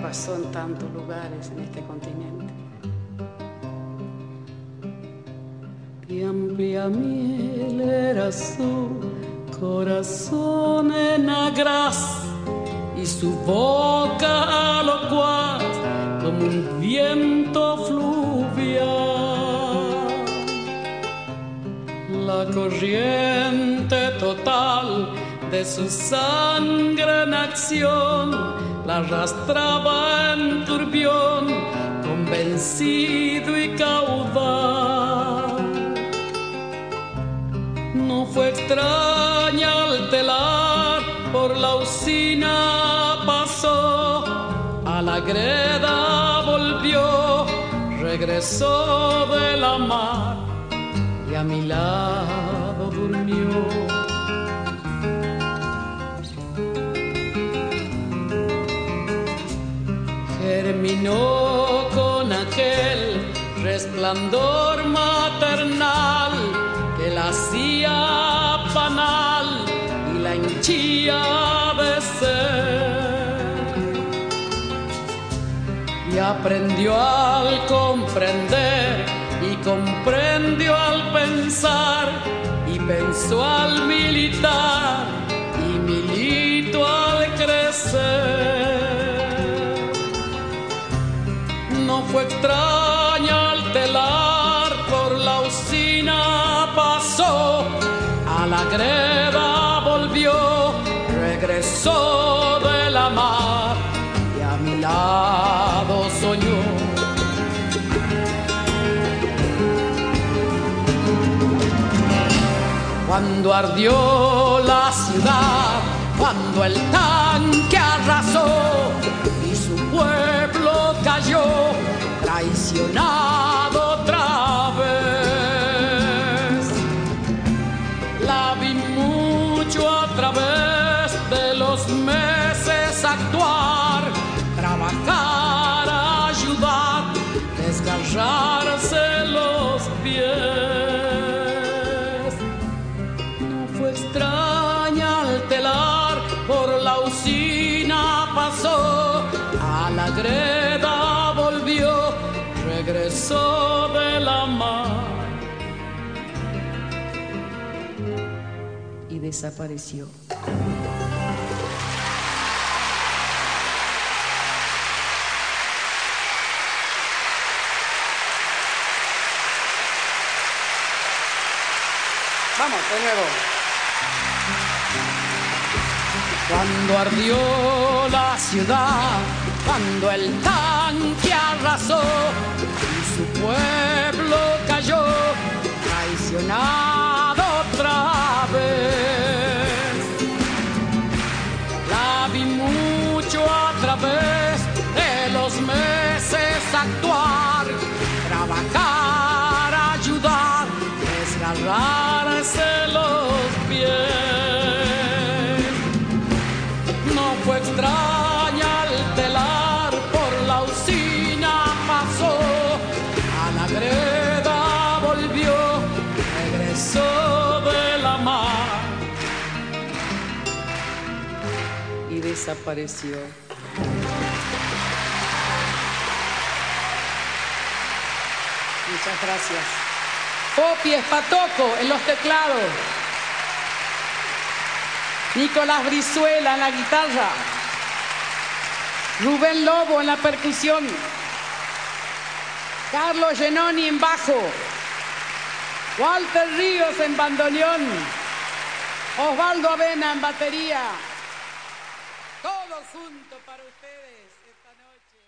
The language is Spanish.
pasó en tantos lugares en este continente. Y amplia miel era su corazón en agraz y su boca locuaz como un viento fluvial. La corriente total de su sangre en acción la arrastraba en turbión, convencido y caudal. No fue extraña al telar, por la usina pasó, a la greda volvió, regresó de la mar y a mi lado durmió. Germinó con aquel resplandor maternal que la hacía panal y la hinchía de ser. Y aprendió al comprender y comprendió al pensar y pensó al militar y militó al crecer. No fue extraña al telar, por la usina pasó, a la greda volvió, regresó de la mar y a mi lado soñó. Cuando ardió la ciudad, cuando el tanque arrasó y su pueblo cayó, traicionado otra vez. La vi mucho a través de los meses actuar, trabajar, ayudar, desgarrarse los pies. No fue extraña al telar, por la usina pasó, a la greda volvió, regresó de la mar y desapareció. Vamos, de nuevo. Cuando ardió la ciudad, cuando el tanque arrasó y su pueblo cayó, traicionado otra vez. La vi mucho a través de los meses actuar, trabajar, ayudar, desgarrarse los pies. No fue extraña al telar, por la usina pasó, a la greda volvió, regresó de la mar y desapareció. Muchas gracias. Popi Espatoco en los teclados, Nicolás Brizuela en la guitarra, Rubén Lobo en la percusión, Carlos Genoni en bajo, Walter Ríos en bandoneón, Osvaldo Avena en batería. Todos juntos para ustedes esta noche.